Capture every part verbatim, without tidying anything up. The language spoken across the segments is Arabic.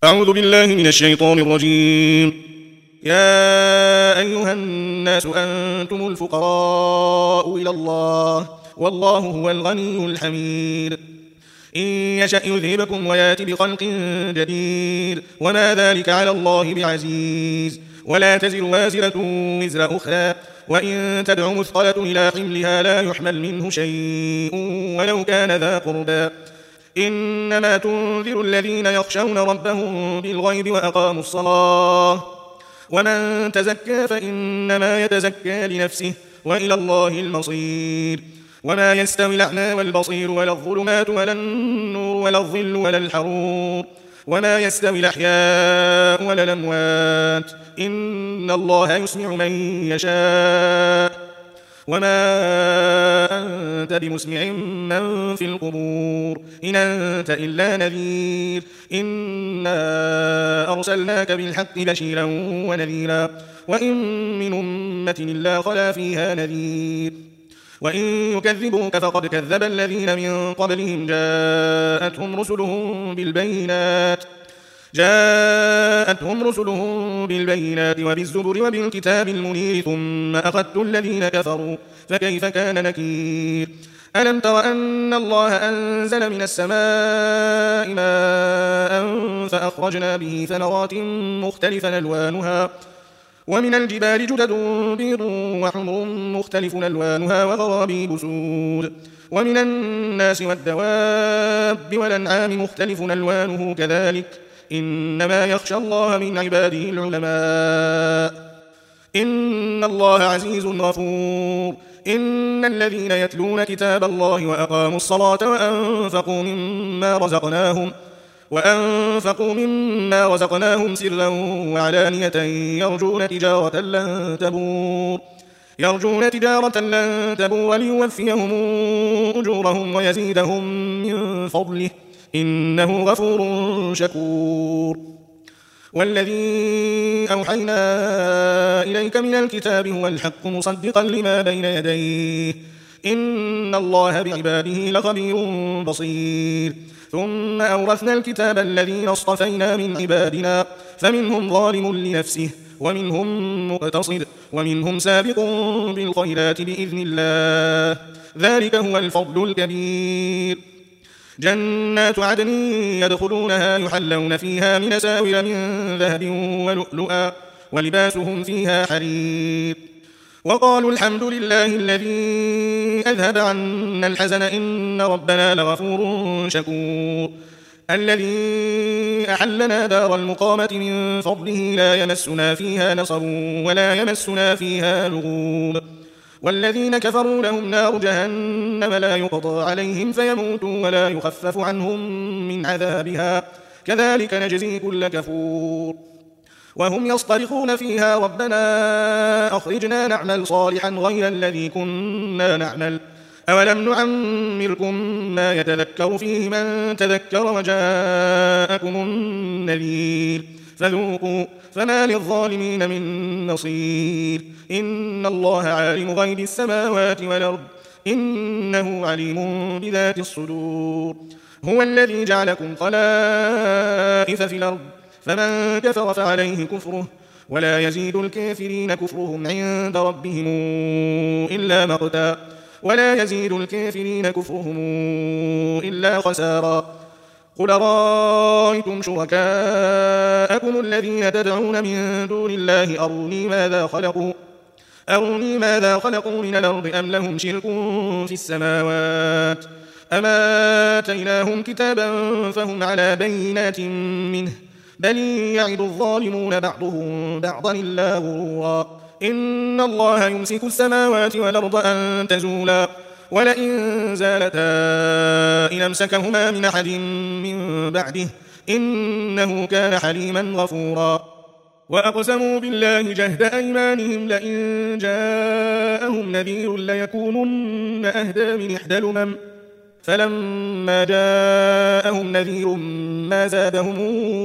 أعوذ بالله من الشيطان الرجيم. يا أيها الناس أنتم الفقراء إلى الله والله هو الغني الحميد. إن يشأ يذهبكم ويأت بخلق جديد وما ذلك على الله بعزيز. ولا تزر وازرة وزر أخرى وإن تدع مثقلة إلى حملها لا يحمل منه شيء ولو كان ذا قربى. إنما تنذر الذين يخشون ربهم بالغيب وأقاموا الصلاة ومن تزكى فإنما يتزكى لنفسه وإلى الله المصير. وما يستوي الأعمى والبصير ولا الظلمات ولا النور ولا الظل ولا الحرور وما يستوي الأحياء ولا الأموات إن الله يسمع من يشاء وما أنت بمسمع من في القبور إن أنت إلا نذير. إنا أرسلناك بالحق بشيرا ونذيرا وإن من أمة إلا خلا فيها نذير. وإن يكذبوك فقد كذب الذين من قبلهم جاءتهم رسلهم بالبينات جاءتهم رسلهم بالبينات وبالزبر وبالكتاب المنير ثم أخذت الذين كفروا فكيف كان نكير. ألم تر أن الله أنزل من السماء ماء فأخرجنا به ثمرات مختلفا ألوانها ومن الجبال جدد بيض وحمر مختلف ألوانها وغرابيب سود ومن الناس والدواب والأنعام مختلف ألوانه كذلك إنما يخشى الله من عباده العلماء. إن الله عزيز غفور. إن الذين يتلون كتاب الله وأقاموا الصلاة وأنفقوا مما رزقناهم وأنفقوا مما رزقناهم سرا وعلانية يرجون تجارة لن تبور يرجون تجارة لن تبور ليوفيهم أجورهم ويزيدهم من فضله إنه غفور شكور. والذي أوحينا إليك من الكتاب هو الحق مصدقا لما بين يديه إن الله بعباده لخبير بصير. ثم أورثنا الكتاب الذين اصطفينا من عبادنا فمنهم ظالم لنفسه ومنهم مقتصد ومنهم سابق بالخيرات بإذن الله ذلك هو الفضل الكبير. جنات عدن يدخلونها يحلون فيها من أساور من ذهب ولؤلؤا ولباسهم فيها حرير. وقالوا الحمد لله الذي أذهب عنا الحزن إن ربنا لغفور شكور. الذي أحلنا دار المقامة من فضله لا يمسنا فيها نصب ولا يمسنا فيها لغوب. والذين كفروا لهم نار جهنم لا يقضى عليهم فيموتوا ولا يخفف عنهم من عذابها كذلك نجزي كل كفور. وهم يصطرخون فيها ربنا أخرجنا نعمل صالحا غير الذي كنا نعمل أولم نعمركم ما يتذكر فيه من تذكر وجاءكم النذير فذوقوا فما للظالمين من نصير. إن الله عالم غيب السماوات والأرض إنه عليم بذات الصدور. هو الذي جعلكم خلائف في الأرض فمن كفر فعليه كفره ولا يزيد الكافرين كفرهم عند ربهم إلا مقتا ولا يزيد الكافرين كفرهم إلا خسارا. قل رأيتم شركاءكم الذين تدعون من دون الله أروني ماذا خلقوا أروني ماذا خلقوا من الأرض أم لهم شرك في السماوات أم آتيناهم كتابا فهم على بينات منه بل يعد الظالمون بعضهم بعضا إلا غرورا. إن الله يمسك السماوات والأرض أن تزولا ولئن زالتا إن أمسكهما من أحد من بعده إنه كان حليما غفورا. وأقسموا بالله جهد أيمانهم لئن جاءهم نذير ليكونن أهدى من إحدى الأمم فلما جاءهم نذير ما زادهم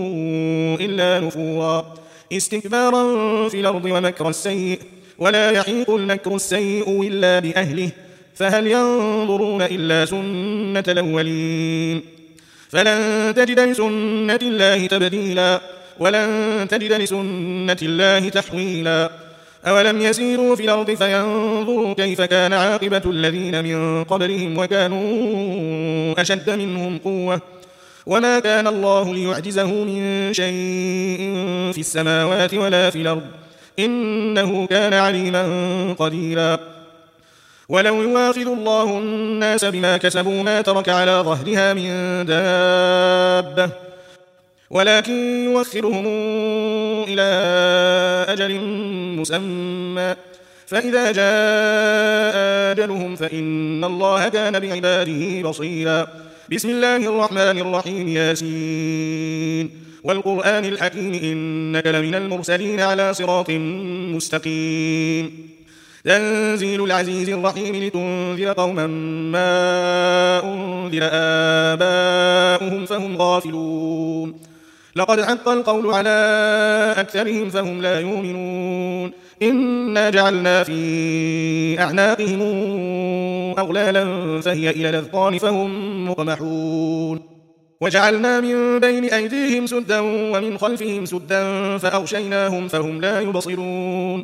إلا نفورا استكبارا في الأرض ومكر السيء ولا يحيق المكر السيء إلا بأهله فهل ينظرون إلا سنة الأولين فلن تجد لسنة الله تبديلا ولن تجد لسنة الله تحويلا أولم يسيروا في الأرض فينظروا كيف كان عاقبة الذين من قبلهم وكانوا أشد منهم قوة وما كان الله ليعجزه من شيء في السماوات ولا في الأرض إنه كان عليما قديرا ولو يواخذ الله الناس بما كسبوا ما ترك على ظهرها من دابة ولكن يوخرهم إلى أجل مسمى فإذا جاء أجلهم فإن الله كان بعباده بصيرا بسم الله الرحمن الرحيم ياسين والقرآن الحكيم إنك لمن المرسلين على صراط مستقيم تنزيل العزيز الرحيم لتنذر قوما ما أنذر آباؤهم فهم غافلون لقد حق القول على أكثرهم فهم لا يؤمنون إنا جعلنا في أعناقهم أغلالا فهي إلى الأذقان فهم مقمحون وجعلنا من بين أيديهم سدا ومن خلفهم سدا فأغشيناهم فهم لا يبصرون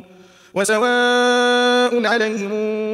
وسواء عليهم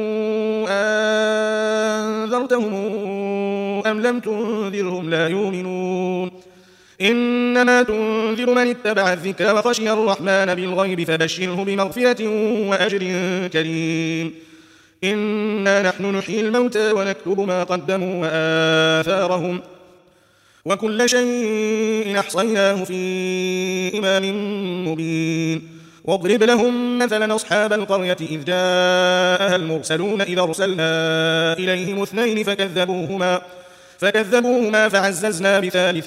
أنذرتهم أم لم تنذرهم لا يؤمنون إنما تنذر من اتبع الذكر وخشي الرحمن بالغيب فبشره بمغفرة وأجر كريم إنا نحن نحيي الموتى ونكتب ما قدموا وآثارهم وكل شيء أحصيناه في إمام مبين واضرب لهم مثلا أصحاب القرية إذ جاءها المرسلون إذا أرسلنا إليهم اثنين فكذبوهما فكذبوهما فعززنا بثالث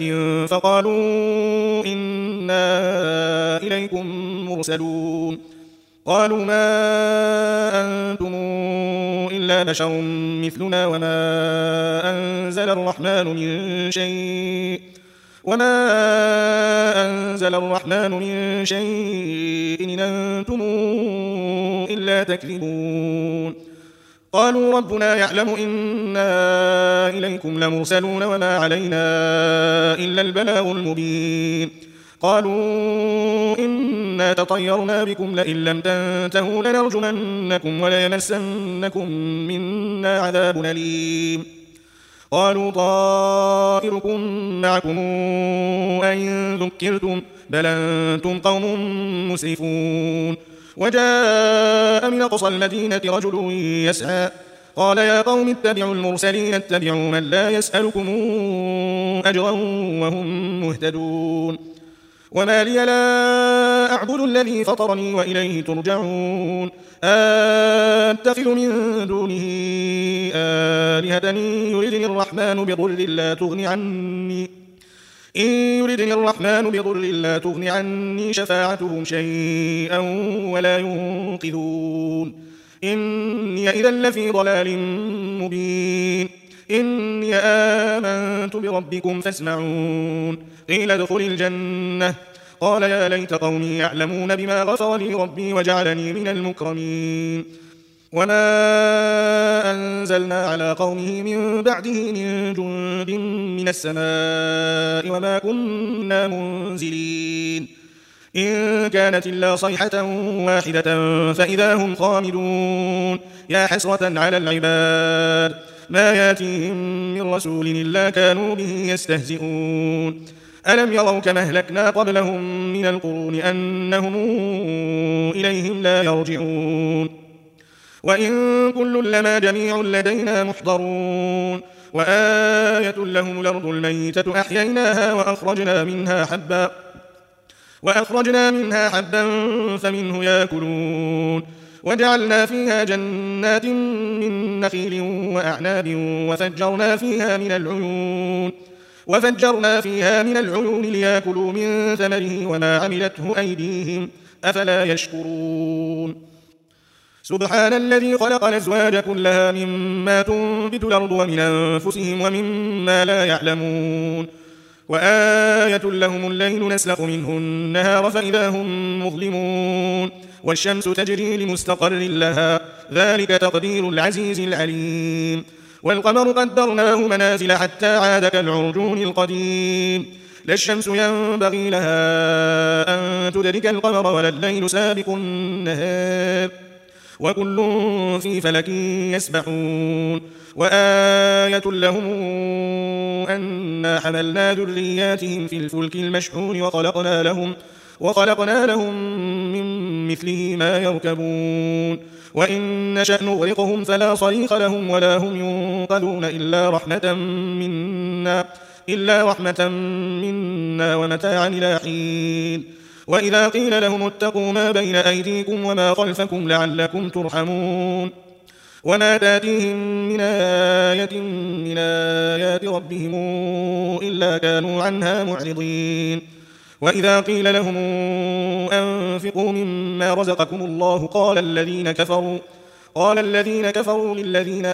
فقالوا إنا إليكم مرسلون قالوا ما أنتم إلا بشر مثلنا وما أنزل الرحمن من شيء وما أنزل الرحمن من شيء إن أنتم إلا تكذبون قالوا ربنا يعلم إنا إليكم لمرسلون وما علينا إلا البلاغ المبين قالوا إنا تطيرنا بكم لئن لم تنتهوا لنرجمنكم وليمسنكم منا عذاب أليم قالوا طائركم معكم أئن ذكرتم بل أنتم قوم مسرفون وجاء من أقصى المدينة رجل يسعى قال يا قوم اتبعوا المرسلين اتبعوا من لا يسألكم أجرا وهم مهتدون وما لي لا أعبد الذي فطرني وإليه ترجعون أتخذ من دونه آلهة يردني الرحمن بضر لا تغن عني إن يردني الرحمن بضر لا تغن عني شفاعتهم شيئا ولا ينقذون إني إذا لفي ضلال مبين إني آمنت بربكم فاسمعون قيل ادخل الجنة قال يا ليت قومي يعلمون بما غفر لي ربي وجعلني من المكرمين وما أنزلنا على قومه من بعده من جند من السماء وما كنا منزلين إن كانت إلا صيحة واحدة فإذا هم خامدون يا حسرة على العباد ما ياتيهم من رسول إلا كانوا به يستهزئون ألم يروا كما أهلكنا قبلهم من القرون أنهم إليهم لا يرجعون وإن كل لما جميع لدينا محضرون وآية لهم الأرض الميتة أحييناها وأخرجنا منها حبا وأخرجنا منها حبا فمنه يأكلون وجعلنا فيها جنات من نخيل وأعناب وفجرنا فيها من العيون وفجرنا فيها من العيون ليأكلوا من ثمره وما عملته أيديهم أفلا يشكرون سبحان الذي خلق الأزواج كلها مما تنبت الأرض ومن أنفسهم ومما لا يعلمون وآية لهم الليل نسلخ منه النهار فإذا هم مظلمون والشمس تجري لمستقر لها ذلك تقدير العزيز العليم والقمر قدرناه منازل حتى عاد كالعرجون القديم لا الشمس ينبغي لها أن تدرك القمر ولا الليل سابق النهار وكل في فلك يسبحون وآية لهم أنا حملنا ذرياتهم في الفلك المشحون وخلقنا لهم, وخلقنا لهم من مثله ما يركبون وإن نشأ نغرقهم فلا صريخ لهم ولا هم ينقذون إلا رحمة منا, إلا رحمة منا ومتاعا إلى حين وإذا قيل لهم اتقوا ما بين أيديكم وما خلفكم لعلكم ترحمون وما تاتيهم من آية من آيات ربهم إلا كانوا عنها معرضين وإذا قيل لهم أنفقوا مما رزقكم الله قال الذين كفروا قال الذين كفروا للذين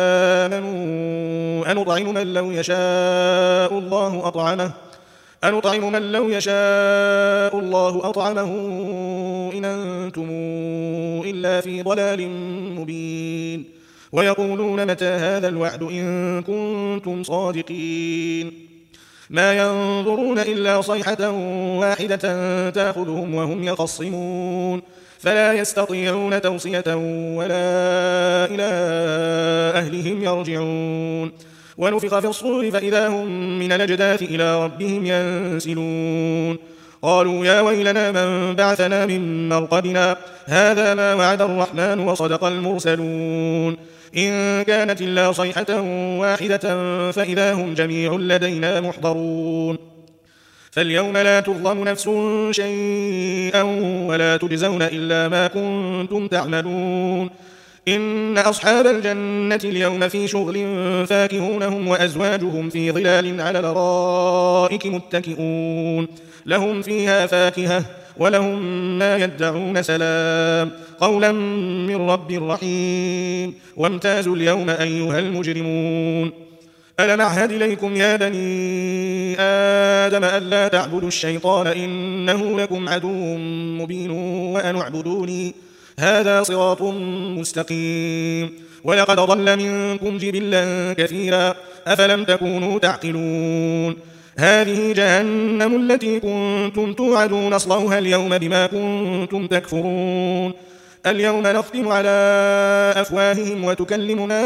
آمنوا أنطعم من لو يشاء الله أطعمه أنطعم من لو يشاء الله أطعمه إن أنتم إلا في ضلال مبين ويقولون متى هذا الوعد إن كنتم صادقين ما ينظرون إلا صيحة واحدة تأخذهم وهم يخصمون فلا يستطيعون توصية ولا إلى أهلهم يرجعون ونفخ في الصور فإذا هم من الأجداث إلى ربهم ينسلون قالوا يا ويلنا من بعثنا من مرقدنا هذا ما وعد الرحمن وصدق المرسلون إن كانت إلا صيحة واحدة فإذا هم جميع لدينا محضرون فاليوم لا تظلم نفس شيئا ولا تجزون إلا ما كنتم تعملون إن أصحاب الجنة اليوم في شغل فاكهون هم وأزواجهم في ظلال على الأرائك متكئون لهم فيها فاكهة ولهم ما يدعون سلام قولا من رب رحيم وامتازوا اليوم أيها المجرمون ألم أعهد إليكم يا بني آدم ألا تعبدوا الشيطان إنه لكم عدو مبين وأن اعبدوني هذا صراط مستقيم ولقد ضل منكم جبلا كثيرا أفلم تكونوا تعقلون هذه جهنم التي كنتم توعدون اصلوها اليوم بما كنتم تكفرون اليوم نختم على أفواههم وتكلمنا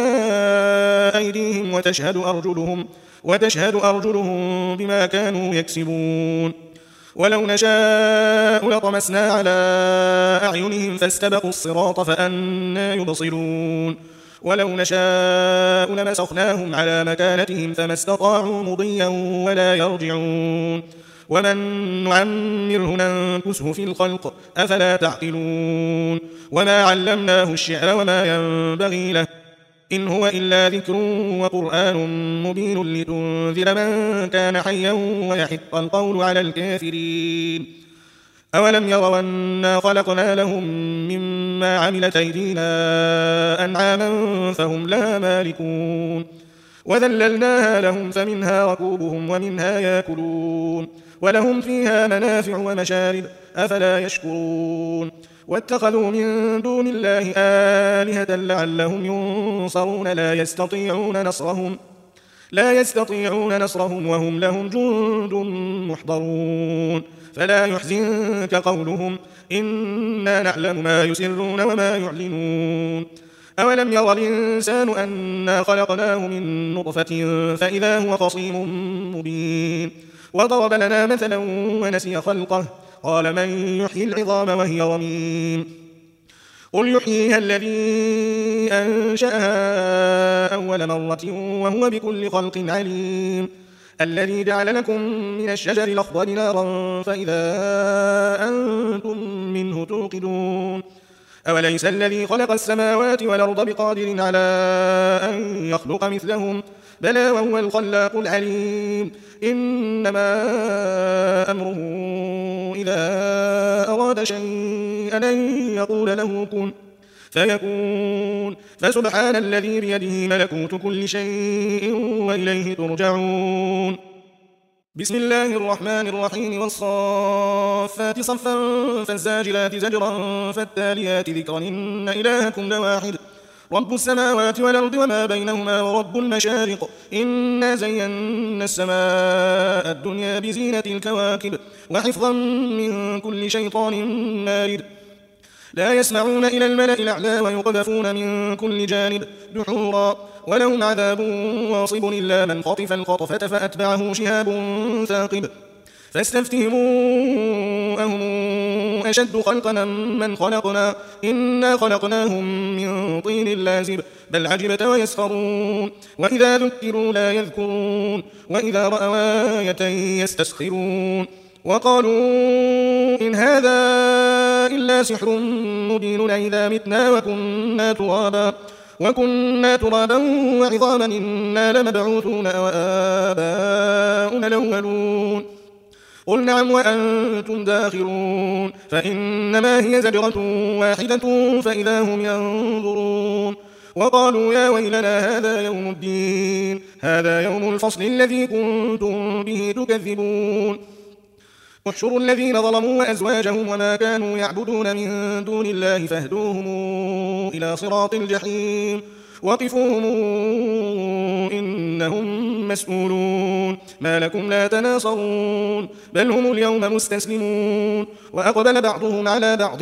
أيديهم وتشهد أرجلهم, وتشهد أرجلهم بما كانوا يكسبون ولو نشاء لطمسنا على أعينهم فاستبقوا الصراط فأنى يبصرون ولو نشاء لمسخناهم على مكانتهم فما استطاعوا مضيا ولا يرجعون ومن نعمره ننكسه في الخلق أفلا تعقلون وما علمناه الشعر وما ينبغي له إن هو إلا ذكر وقرآن مبين لتنذر من كان حيا ويحق القول على الكافرين أولم يروا أنا خلقنا لهم مما عملت أيدينا أنعاما فهم لها مالكون وذللناها لهم فمنها ركوبهم ومنها يأكلون ولهم فيها منافع ومشارب أفلا يشكرون واتخذوا من دون الله آلهة لعلهم ينصرون لا يستطيعون نصرهم لا يستطيعون نصرهم وهم لهم جند محضرون فلا يحزنك قولهم إنا نعلم ما يسرون وما يعلنون أولم ير الإنسان أنا خلقناه من نطفة فإذا هو خصيم مبين وضرب لنا مثلا ونسي خلقه قال من يحيي العظام وهي رميم قل يحييها الذي أنشأها أول مرة وهو بكل خلق عليم الذي جعل لكم من الشجر الأخضر نارا فإذا أنتم منه توقدون أوليس الذي خلق السماوات والأرض بقادر على أن يخلق مثلهم بلى وهو الخلاق العليم إنما أمره إذا أراد شيئا أن يقول له كن فيكون فسبحان الذي بيده ملكوت كل شيء وإليه ترجعون بسم الله الرحمن الرحيم والصافات صفا فالزاجلات زجرا فالتاليات ذكرا إن إلهكم لواحد رب السماوات والأرض وما بينهما ورب المشارق إنا زينا السماء الدنيا بزينة الكواكب وحفظا من كل شيطان مارد لا يسمعون إلى الملأ الأعلى ويقذفون من كل جانب دحورا ولهم عذاب واصب إلا من خطف الخطفة فأتبعه شهاب ثاقب فاستفتهم أهم أشد خلقا من خلقنا إنا خلقناهم من طين لازب بل عجبت ويسخرون وإذا ذكروا لا يذكرون وإذا رأوا آية يستسخرون وقالوا إن هذا إلا سحر مبين إذا متنا وكنا ترابا وكنا ترابا وعظاما إنا لمبعوثون وآباؤنا الأولون قل نعم وأنتم داخرون فإنما هي زجرة واحدة فإذا هم ينظرون وقالوا يا ويلنا هذا يوم الدين هذا يوم الفصل الذي كنتم به تكذبون احشروا الذين ظلموا وأزواجهم وما كانوا يعبدون من دون الله فاهدوهم إلى صراط الجحيم وقفوهم إنهم مسؤولون ما لكم لا تناصرون بل هم اليوم مستسلمون وأقبل بعضهم على بعض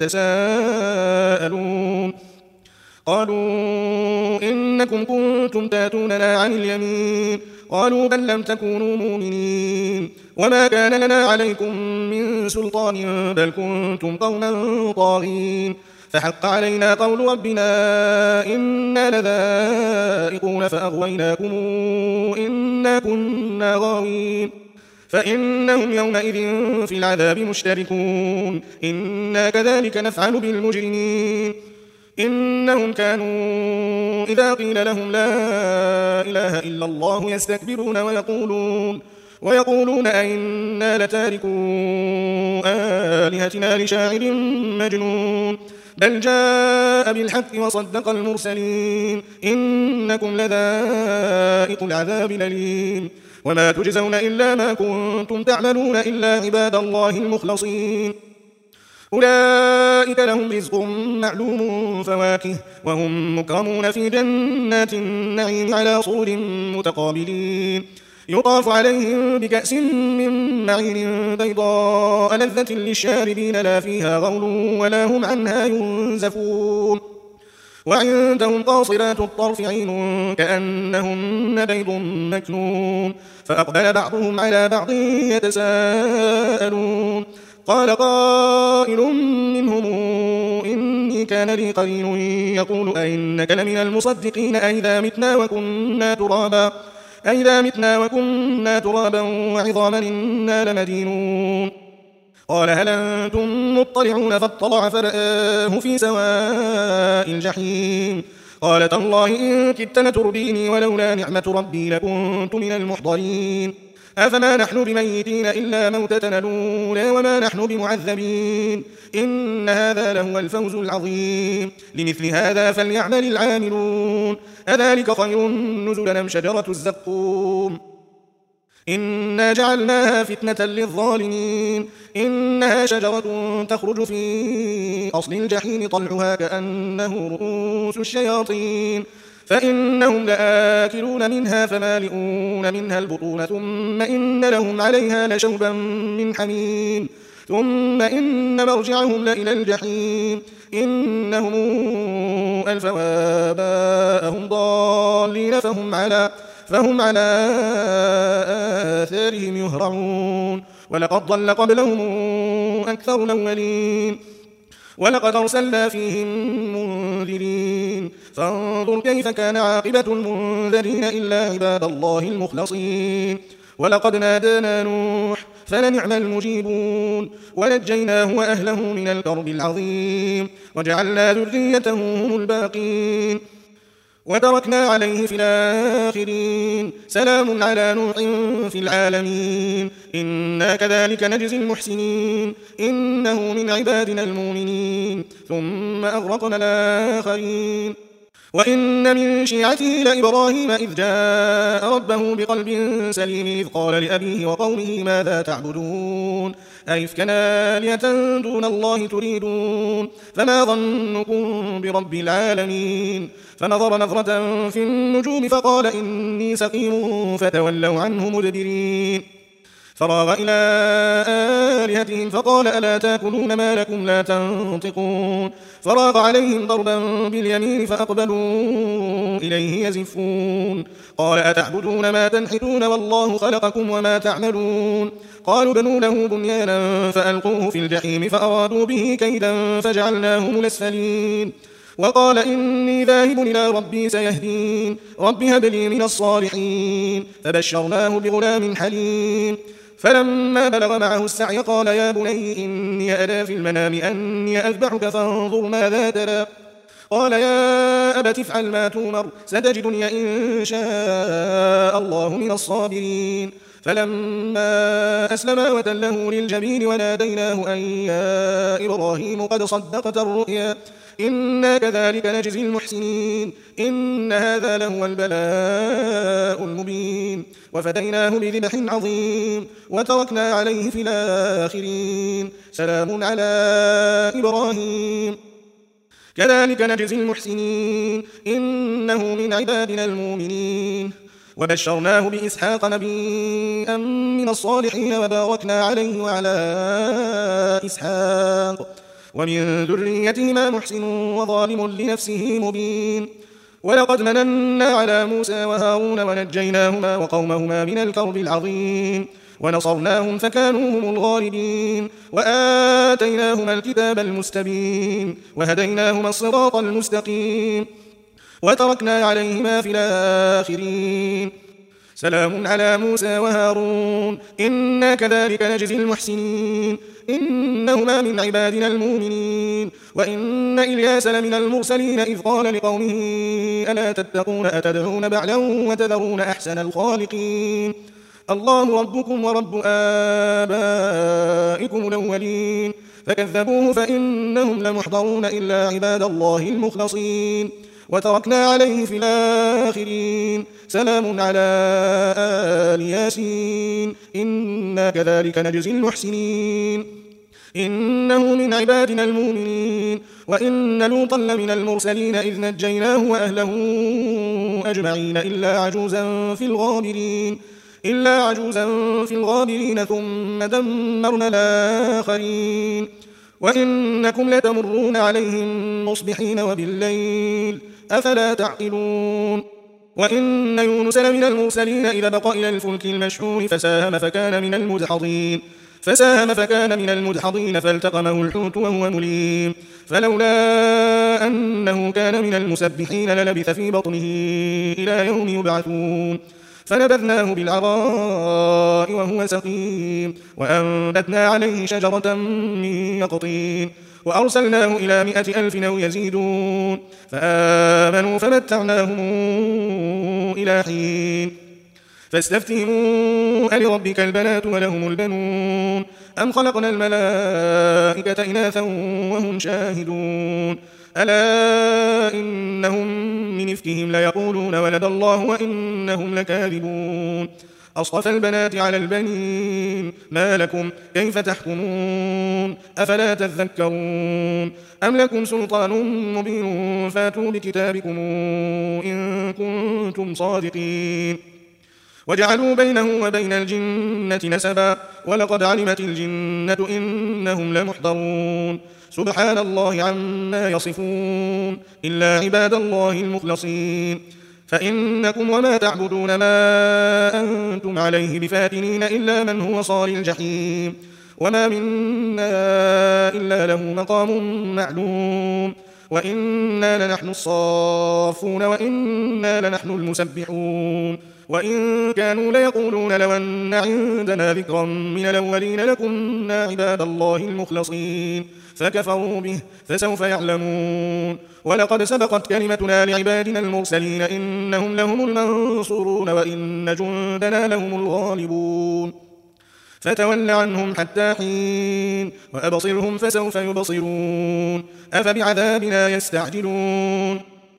يتساءلون قالوا إنكم كنتم تاتوننا عن اليمين قالوا بل لم تكونوا مؤمنين وما كان لنا عليكم من سلطان بل كنتم قوما طاغين فحق علينا قول ربنا إنا لذائقون فأغويناكم إنا كنا غاوين فإنهم يومئذ في العذاب مشتركون إنا كذلك نفعل بالمجرمين إنهم كانوا إذا قيل لهم لا إله إلا الله يستكبرون ويقولون ويقولون أئنا لتاركو آلهتنا لشاعر مجنون بل جاء بالحق وصدق المرسلين إنكم لذائق العذاب الأليم وما تجزون إلا ما كنتم تعملون إلا عباد الله المخلصين أولئك لهم رزق معلوم فواكه وهم مكرمون في جنات النعيم على صور متقابلين يطاف عليهم بكأس من معين بيضاء لذة للشاربين لا فيها غول ولا هم عنها ينزفون وعندهم قاصرات الطرف عين كأنهن بيض مكنون فأقبل بعضهم على بعض يتساءلون قال قائل منهم إني كان لي قرين يقول أئنك لمن المصدقين أئذا متنا وكنا ترابا أئذا متنا وكنا ترابا وعظاما إنا لمدينون قال هل أنتم مطلعون فاطلع فرآه في سواء الجحيم قال تالله إن كدت لترديني ولولا نعمة ربي لكنت من المحضرين أفما نحن بميتين إلا موتتنا الأولى وما نحن بمعذبين إن هذا لهو الفوز العظيم لمثل هذا فليعمل العاملون أذلك خير نزلا أم شجرة الزقوم إنا جعلناها فتنة للظالمين إنها شجرة تخرج في أصل الجحيم طلعها كأنه رؤوس الشياطين فإنهم لآكلون منها فمالئون منها البطون ثم إن لهم عليها لشوبا من حميم ثم إن مرجعهم لإلى الجحيم إنهم ألفوا آباءهم ضالين فهم على فهم على آثارهم يهرعون ولقد ضل قبلهم أكثر الأولين ولقد أرسلنا فيهم منذرين فانظر كيف كان عاقبة المنذرين إلا عباد الله المخلصين ولقد نادانا نوح فلنعم المجيبون ونجيناه وأهله من الكرب العظيم وجعلنا ذريته هم الباقين وتركنا عليه في الآخرين سلام على نوح في العالمين إنا كذلك نجزي المحسنين إنه من عبادنا المؤمنين ثم أغرقنا الآخرين وإن من شيعته لإبراهيم إذ جاء ربه بقلب سليم إذ قال لأبيه وقومه ماذا تعبدون أئفكا آلهة دون الله تريدون فما ظنكم برب العالمين فنظر نظرة في النجوم فقال إني سقيم فتولوا عنه مدبرين فراغ إلى آلهتهم فقال ألا تأكلون ما لكم لا تنطقون فراغ عليهم ضربا باليمين فأقبلوا إليه يزفون قال أتعبدون ما تنحتون والله خلقكم وما تعملون قالوا بنوا له بنيانا فألقوه في الجحيم فأرادوا به كيدا فجعلناهم الأسفلين وقال إني ذاهب إلى ربي سيهدين رب هب لي من الصالحين فبشرناه بغلام حليم فلما بلغ معه السعي قال يا بني إني أرى في المنام أني أذبحك فانظر ماذا ترى قال يا أبت افعل ما تؤمر ستجدني إن شاء الله من الصابرين فلما أسلما وتله للجبين وناديناه أن يا إبراهيم قد صدقت الرؤيا إنا كذلك نجزي المحسنين إن هذا لهو البلاء المبين وفديناه بذبح عظيم وتركنا عليه في الآخرين سلام على إبراهيم كذلك نجزي المحسنين إنه من عبادنا المؤمنين وبشرناه بإسحاق نبيا من الصالحين وباركنا عليه وعلى إسحاق ومن ذريتهما محسن وظالم لنفسه مبين ولقد مننا على موسى وهارون ونجيناهما وقومهما من الكرب العظيم ونصرناهم فكانوا هم الغالبين وآتيناهما الكتاب المستبين وهديناهما الصراط المستقيم وتركنا عليهما في الآخرين سلام على موسى وهارون إنا كذلك نجزي المحسنين إنهما من عبادنا المؤمنين وإن إلياس لمن المرسلين إذ قال لقومه ألا تتقون أتدعون بعلا وتذرون أحسن الخالقين الله ربكم ورب آبائكم الأولين فكذبوه فإنهم لمحضرون إلا عباد الله المخلصين وتركنا عليه في الآخرين سلام على آل ياسين إنا كذلك نجزي المحسنين إنه من عبادنا المؤمنين وإن لوطا لمن المرسلين إذ نجيناه وأهله أجمعين إلا عجوزا في الغابرين إلا عجوزا في الغابرين ثم دمرنا الآخرين وإنكم لتمرون عليهم مصبحين وبالليل أفلا تعقلون وإن يونس لمن المرسلين إذا بق إلى الفلك المشحون فساهم فكان من المدحضين فساهم فكان من المدحضين فالتقمه الحوت وهو مليم فلولا أنه كان من المسبحين للبث في بطنه إلى يوم يبعثون فنبذناه بالعراء وهو سقيم وأنبتنا عليه شجرة من يقطين وأرسلناه إلى مائة ألف أو يزيدون فآمنوا فمتعناهم إلى حين فاستفتهموا ألربك البنات ولهم البنون أم خلقنا الملائكة إناثا وهم شاهدون ألا إنهم من إفكهم ليقولون ولد الله وإنهم لكاذبون أصطفى البنات على البنين ما لكم كيف تحكمون أفلا تذكرون أم لكم سلطان مبين فاتوا بكتابكم إن كنتم صادقين وجعلوا بينه وبين الجنة نسبا ولقد علمت الجنة إنهم لمحضرون سبحان الله عما يصفون إلا عباد الله المخلصين فإنكم وما تعبدون ما أنتم عليه بفاتنين إلا من هو صال الجحيم وما منا إلا له مقام معلوم وإنا لنحن الصافون وإنا لنحن المسبحون وإن كانوا ليقولون لو أن عندنا ذكرا من الأولين لكنا عباد الله المخلصين فكفروا به فسوف يعلمون ولقد سبقت كلمتنا لعبادنا المرسلين إنهم لهم المنصورون وإن جندنا لهم الغالبون فتول عنهم حتى حين وأبصرهم فسوف يبصرون أفبعذابنا يستعجلون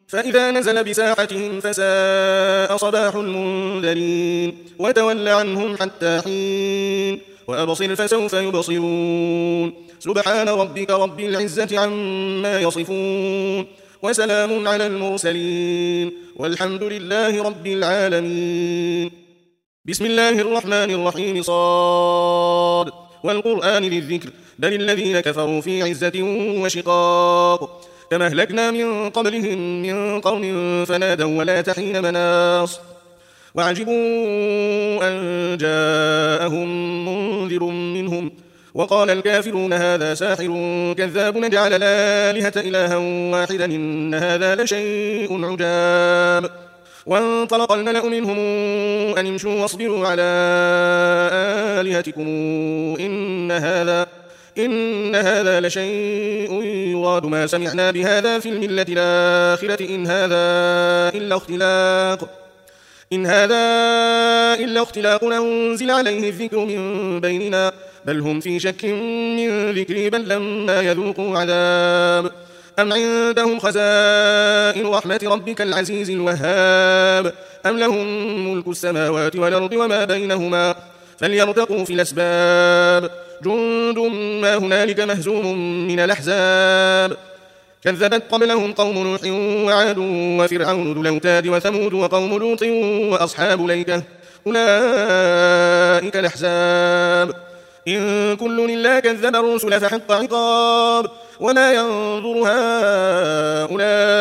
فإذا نزل بساحتهم فساء صباح المنذرين وتول عنهم حتى حين وأبصر فسوف يبصرون سبحان ربك رب العزة عما يصفون وسلام على المرسلين والحمد لله رب العالمين. بسم الله الرحمن الرحيم. صاد والقرآن ذي الذكر بل الذين كفروا في عزة وشقاق كما أهلكنا من قبلهم من قرن فنادوا ولا تحين مناص وعجبوا أن جاءهم منذر منهم وقال الكافرون هذا ساحر كذاب نجعل الآلهة إلها واحدا إن هذا لشيء عجاب. وانطلق الملأ منهم أن امشوا واصبروا على آلهتكم إن هذا إن هذا لشيء يراد ما سمعنا بهذا في الملة الآخرة إن هذا إلا اختلاق إن هذا إلا اختلاق أنزل عليه الذكر من بيننا بل هم في شك من ذكري بل لما يذوقوا عذاب أم عندهم خزائن رحمة ربك العزيز الوهاب أم لهم ملك السماوات والأرض وما بينهما فليرتقوا في الأسباب جند ما هنالك مهزوم من الأحزاب كذبت قبلهم قوم نوح وعاد وفرعون ذو الأوتاد وثمود وقوم لوط وأصحاب الأيكة أولئك الأحزاب إن كل إلا كذب الرسل فحق عقاب وما ينظر هؤلاء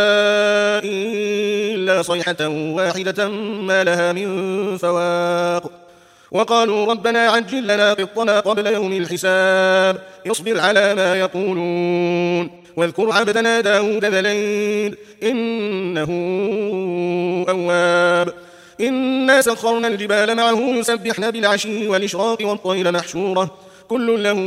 إلا صيحة واحدة ما لها من فواق وقالوا ربنا عجل لنا قطنا قبل يوم الحساب اصبر على ما يقولون واذكر عبدنا داود ذا الأيد إنه أواب إنا سخرنا الجبال معه يسبحن بالعشي والإشراق والطير محشورة كل له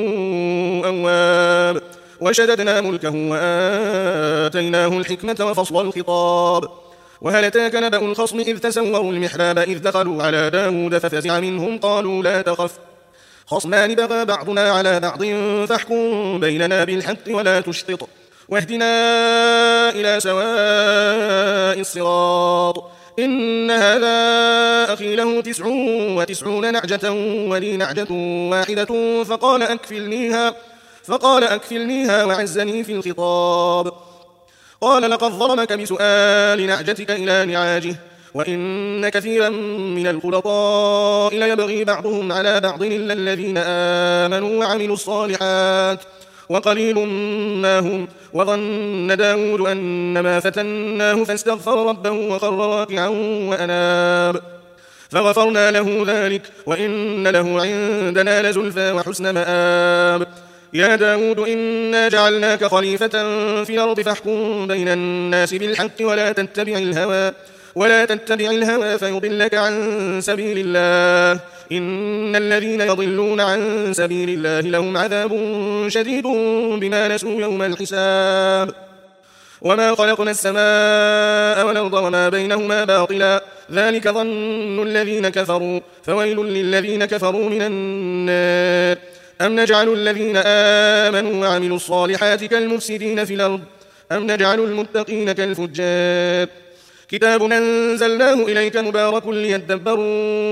أواب وشددنا ملكه وآتيناه الحكمة وفصل الخطاب وهل أتاك نبأ الخصم إذ تسوروا المحراب إذ دخلوا على داود ففزع منهم قالوا لا تخف خصمان بغى بعضنا على بعض فاحكم بيننا بالحق ولا تشطط واهدنا إلى سواء الصراط إن هذا أخي له تسع وتسعون نعجة ولي نعجة واحدة فقال أكفلنيها فقال أكفلنيها وعزني في الخطاب قال لقد ظلمك بسؤال نعجتك إلى نعاجه وإن كثيرا من الخلطاء ليبغي بعضهم على بعض إلا الذين آمنوا وعملوا الصالحات وقليل ما هم وظن داود أنما فتناه فاستغفر ربه وخر راكعا وأناب فغفرنا له ذلك وإن له عندنا لزلفى وحسن مآب يا داود إنا جعلناك خليفة في الأرض فاحكم بين الناس بالحق ولا تتبع الهوى ولا تتبع الهوى فيضلك عن سبيل الله إن الذين يضلون عن سبيل الله لهم عذاب شديد بما نسوا يوم الحساب وما خلقنا السماء والأرض وما بينهما باطلا ذلك ظن الذين كفروا فويل للذين كفروا من النار أم نجعل الذين آمنوا وعملوا الصالحات كالمفسدين في الأرض أم نجعل المتقين كالفجار كتاب أنزلناه إليك مبارك ليدبروا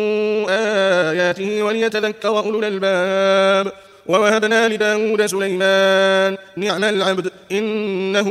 آياته وليتذكر أولو الألباب ووهبنا لداود سليمان نعم العبد إنه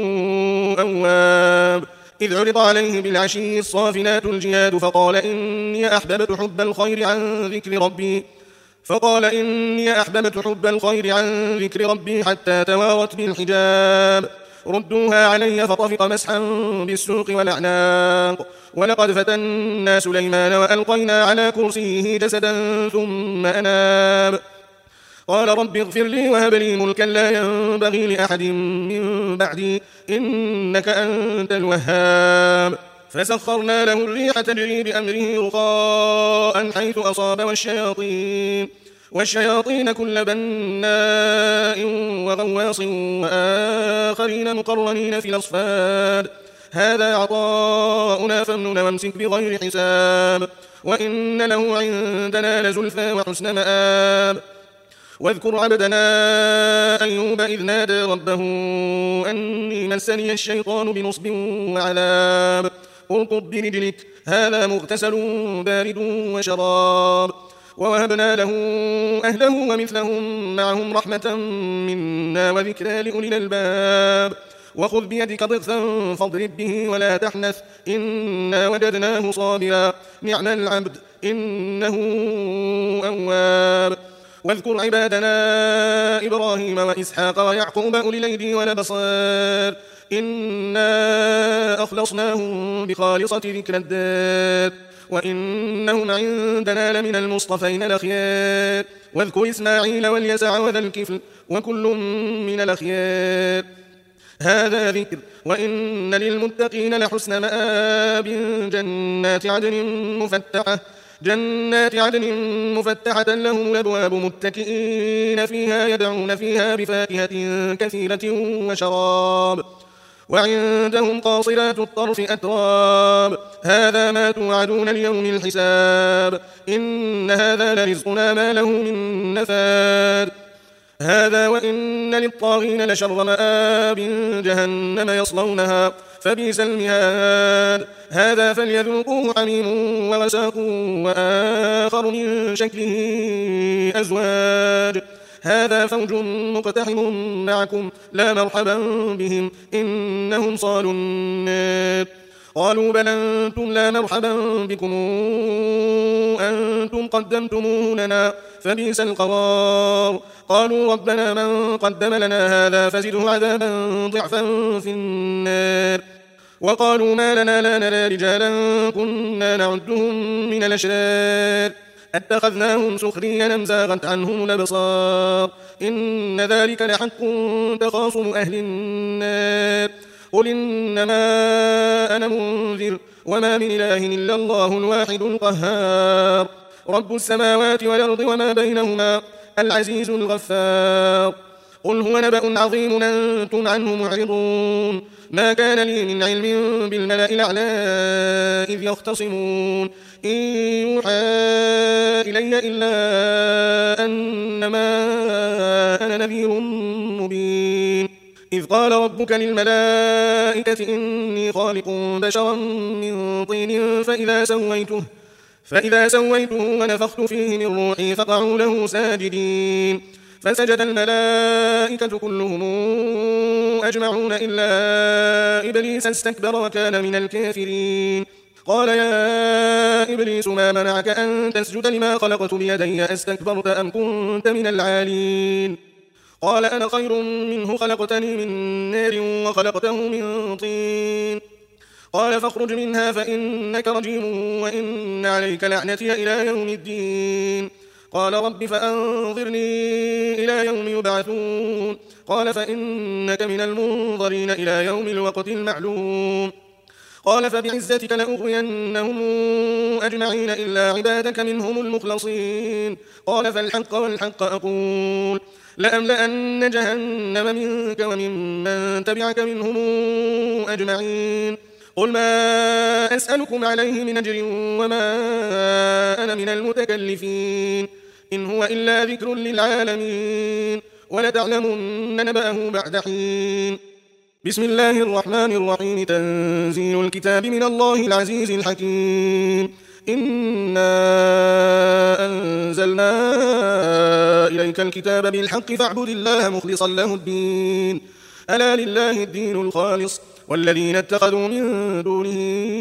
أواب إذ عرض عليه بالعشي الصافنات الجياد فقال إني أحببت حب الخير عن ذكر ربي فقال إني أحببت حب الخير عن ذكر ربي حتى توارت بالحجاب ردوها علي فطفق مسحا بالسوق والأعناق ولقد فتنا سليمان وألقينا على كرسيه جسدا ثم أناب قال رب اغفر لي وهب لي ملكا لا ينبغي لأحد من بعدي إنك أنت الوهاب فسخرنا له الريح تجري بأمره رخاء حيث أصاب والشياطين والشياطين كل بناء وغواص وآخرين مقرنين في الأصفاد هذا عطاؤنا فامنن وامسك بغير حساب وإن له عندنا لزلفى وحسن مآب واذكر عبدنا أيوب إذ نادى ربه أني مسني الشيطان بنصب وعذاب اركض برجلك هذا مغتسل بارد وشراب ووهبنا له أهله ومثلهم معهم رحمة منا وذكرى لأولي الألباب وخذ بيدك ضغثا فاضرب به ولا تحنث إنا وجدناه صابرا نعم العبد إنه أواب واذكر عبادنا إبراهيم وإسحاق ويعقوب أولي الأيدي والأبصار إنا أخلصناهم بخالصة ذكر الدار وإنهم عندنا لمن المصطفين الأخيار واذكر إسماعيل واليسع وذا الكفل وكل من الأخيار هذا ذكر وإن للمتقين لحسن مآب جنات عدن مفتحة جنات عدن مفتحة لهم الأبواب متكئين فيها يدعون فيها بفاكهة كثيرة وشراب وعندهم قاصرات الطرف أتراب هذا ما توعدون ليوم الحساب إن هذا لرزقنا ما له من نفاد هذا وإن للطاغين لشر مآب جهنم يصلونها فبئس المهاد هذا فليذوقوه حميم وغساق وآخر من شكله أزواج هذا فوج مقتحم معكم لا مرحبا بهم إنهم صالوا النار قالوا بل أنتم لا مرحبا بكم أنتم قدمتموه لنا فبئس القرار قالوا ربنا من قدم لنا هذا فزده عذابا ضعفا في النار وقالوا ما لنا لا نرى رجالا كنا نعدهم من الأشرار اتخذناهم سخريا أم زاغت عنهم الأبصار إن ذلك لحق تخاصم أهل النار قل إنما أنا منذر وما من إله إلا الله الواحد القهار رب السماوات والأرض وما بينهما العزيز الغفار قل هو نبأ عظيم أنتم عنه معرضون ما كان لي من علم بالملأ الأعلى إذ يختصمون إن يوحى إلي إلا أنما أنا نذير مبين إذ قال ربك للملائكة إني خالق بشرا من طين فإذا سويته فإذا سويته ونفخت فيه من روحي فقعوا له ساجدين فسجد الملائكة كلهم أجمعون إلا إبليس استكبر وكان من الكافرين قال يا إبليس ما منعك أن تسجد لما خلقت بيدي أستكبرت أم كنت من العالين قال أنا خير منه خلقتني من نار وخلقته من طين قال فاخرج منها فإنك رجيم وإن عليك لعنتي إلى يوم الدين قال رب فأنظرني إلى يوم يبعثون قال فإنك من المنظرين إلى يوم الوقت المعلوم قال فبعزتك لأغوينهم أجمعين إلا عبادك منهم المخلصين قال فالحق والحق أقول لأملأن جهنم منك وممن تبعك منهم أجمعين قل ما أسألكم عليه من أجر وما أنا من المتكلفين إن هو إلا ذكر للعالمين ولتعلمن نبأه بعد حين بسم الله الرحمن الرحيم تنزيل الكتاب من الله العزيز الحكيم إنا أنزلنا إليك الكتاب بالحق فاعبد الله مخلصا له الدين ألا لله الدين الخالص والذين اتخذوا من دونه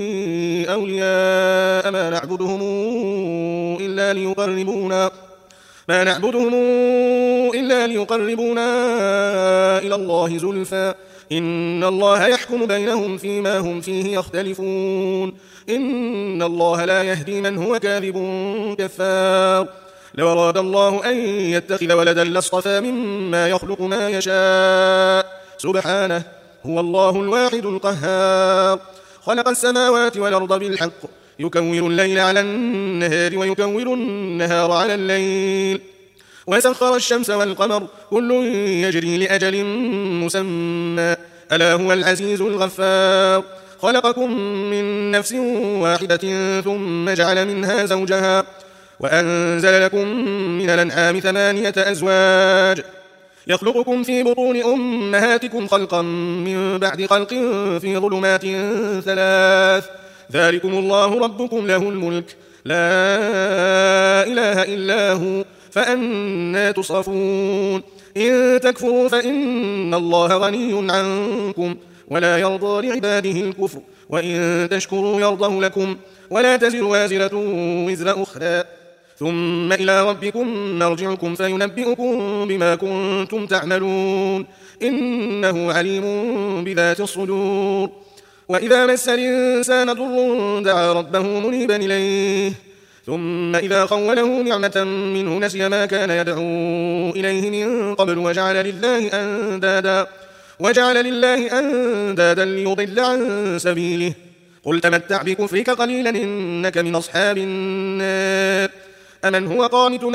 أولياء ما نعبدهم إلا ليقربونا ما نعبدهم إلا ليقربونا إلى الله زلفى إن الله يحكم بينهم فيما هم فيه يختلفون إن الله لا يهدي من هو كاذب كفار لو أراد الله أن يتخذ ولدا لاصطفى مما يخلق ما يشاء سبحانه هو الله الواحد القهار خلق السماوات والأرض بالحق يكور الليل على النهار ويكور النهار على الليل وسخر الشمس والقمر كل يجري لأجل مسمى ألا هو العزيز الغفار خلقكم من نفس واحدة ثم جعل منها زوجها وأنزل لكم من الأنعام ثمانية أزواج يخلقكم في بطون أمهاتكم خلقا من بعد خلق في ظلمات ثلاث ذلكم الله ربكم له الملك لا إله إلا هو فأنى تصرفون إن تكفروا فإن الله غني عنكم ولا يرضى لعباده الكفر وإن تشكروا يرضه لكم ولا تزر وازرة وزر أخرى ثم إلى ربكم مرجعكم فينبئكم بما كنتم تعملون إنه عليم بذات الصدور وإذا مس الإنسان ضر دعا ربه منيبا إليه ثم إذا خوله نعمة منه نسي ما كان يدعو إليه من قبل وجعل لله أندادا وجعل لله أندادا ليضل عن سبيله قل تمتع بكفرك قليلا إنك من أصحاب النار أمن هو قانت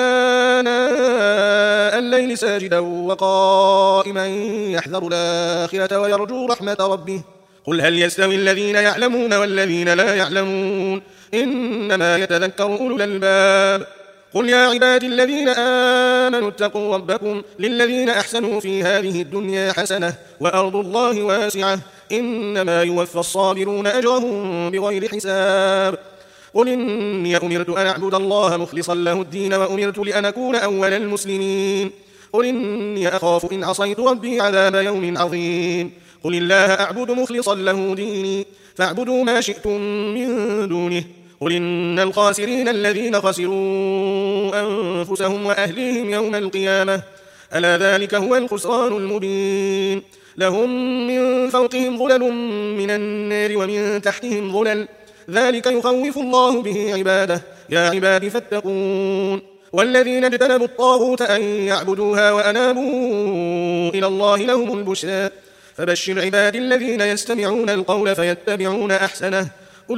آناء الليل ساجدا وقائما يحذر الآخرة ويرجو رحمة ربه قل هل يستوي الذين يعلمون والذين لا يعلمون إنما يتذكر أولو الألباب قل يا عبادي الذين آمنوا اتقوا ربكم للذين أحسنوا في هذه الدنيا حسنة وأرض الله واسعة إنما يوفى الصابرون أجرهم بغير حساب قل إني أمرت أن أعبد الله مخلصا له الدين وأمرت لأن أكون أول المسلمين قل إني أخاف إن عصيت ربي عذاب يوم عظيم قل الله أعبد مخلصا له ديني فاعبدوا ما شئتم من دونه قل إن الخاسرين الذين خسروا أنفسهم وأهليهم يوم القيامة ألا ذلك هو الخسران المبين لهم من فوقهم ظلل من النار ومن تحتهم ظلل ذلك يخوف الله به عباده يا عباد فاتقون والذين اجتنبوا الطاغوت أن يعبدوها وأنابوا إلى الله لهم البشرى فبشر عباد الذين يستمعون القول فيتبعون أحسنه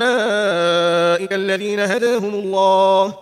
أولئك الذين هداهم الله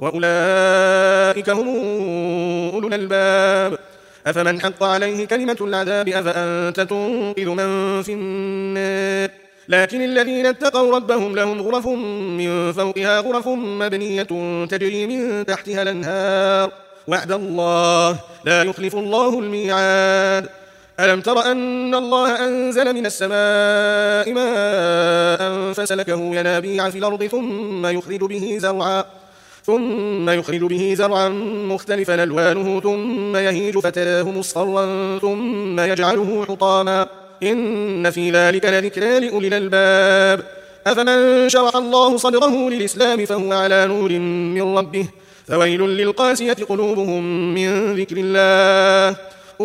وأولئك هم أولو الألباب أفمن حق عليه كلمة العذاب أفأنت تنقذ من في النار لكن الذين اتقوا ربهم لهم غرف من فوقها غرف مبنية تجري من تحتها الأنهار وعد الله لا يخلف الله الميعاد ألم تر أن الله أنزل من السماء ماء فسلكه ينابيع في الأرض ثم يخرج به زرعا ثم يخرج به زرعا مختلفا ألوانه ثم يهيج فتراه مصفرا ثم يجعله حطاما إن في ذلك لذكرى لأولي الألباب أفمن شرح الله صدره للإسلام فهو على نور من ربه فويل للقاسية قلوبهم من ذكر الله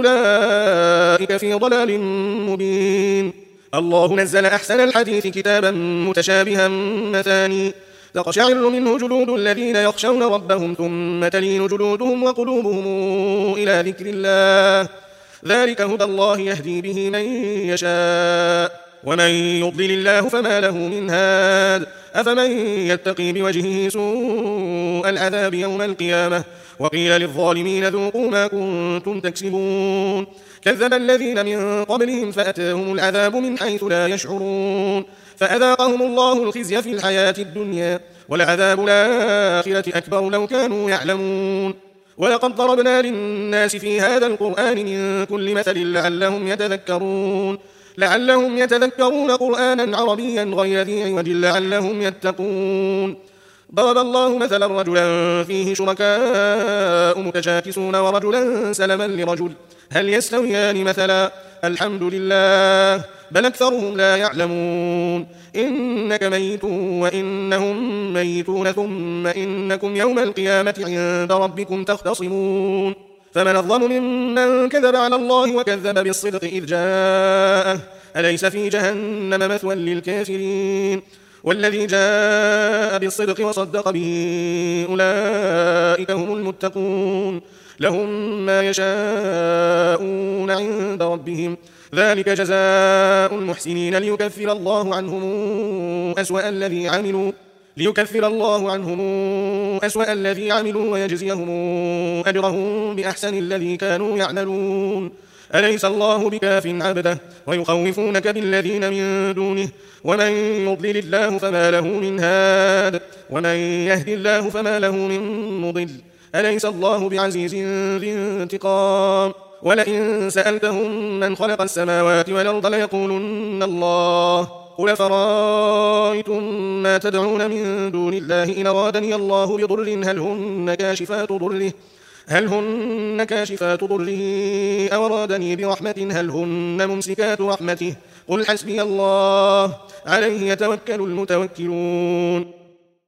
أولئك في ضلال مبين الله نزل أحسن الحديث كتابا متشابها مثاني تقشعر منه جلود الذين يخشون ربهم ثم تلين جلودهم وقلوبهم إلى ذكر الله ذلك هدى الله يهدي به من يشاء ومن يضلل الله فما له من هاد أفمن يتقي بوجهه سوء العذاب يوم القيامة وقيل للظالمين ذوقوا ما كنتم تكسبون كذب الذين من قبلهم فأتاهم العذاب من حيث لا يشعرون فأذاقهم الله الخزي في الحياة الدنيا ولعذاب الآخرة أكبر لو كانوا يعلمون ولقد ضربنا للناس في هذا القرآن من كل مثل لعلهم يتذكرون لعلهم يتذكرون قرآنا عربيا غير ذي عوج لعلهم يتقون ضرب الله مثلا رجلا فيه شركاء متشاكسون ورجلا سلما لرجل هل يستويان مثلا الحمد لله بل أكثرهم لا يعلمون إنك ميت وإنهم ميتون ثم إنكم يوم القيامة عند ربكم تختصمون فمن الظلم ممن كذب على الله وكذب بالصدق إذ جاءه أليس في جهنم مثوى للكافرين والذي جاء بالصدق وصدق به أولئك هم المتقون لهم ما يشاءون عند ربهم ذلك جزاء المحسنين ليكفر الله عنهم أسوأ الذي عملوا ليكفر الله عنهم أسوأ الذي عملوا ويجزيهم أجرهم بأحسن الذي كانوا يعملون أليس الله بكاف عبده ويخوفونك بالذين من دونه ومن يضلل الله فما له من هاد ومن يهد الله فما له من مضل أليس الله بعزيز ذي انتقام ولئن سألتهم من خلق السماوات والأرض ليقولن الله قل فرأيتم ما تدعون من دون الله إن أرادني الله بضر هل هن كاشفات ضره هل هن كاشفات ضره أو أرادني برحمة هل هن ممسكات رحمته قل حسبي الله عليه يتوكل المتوكلون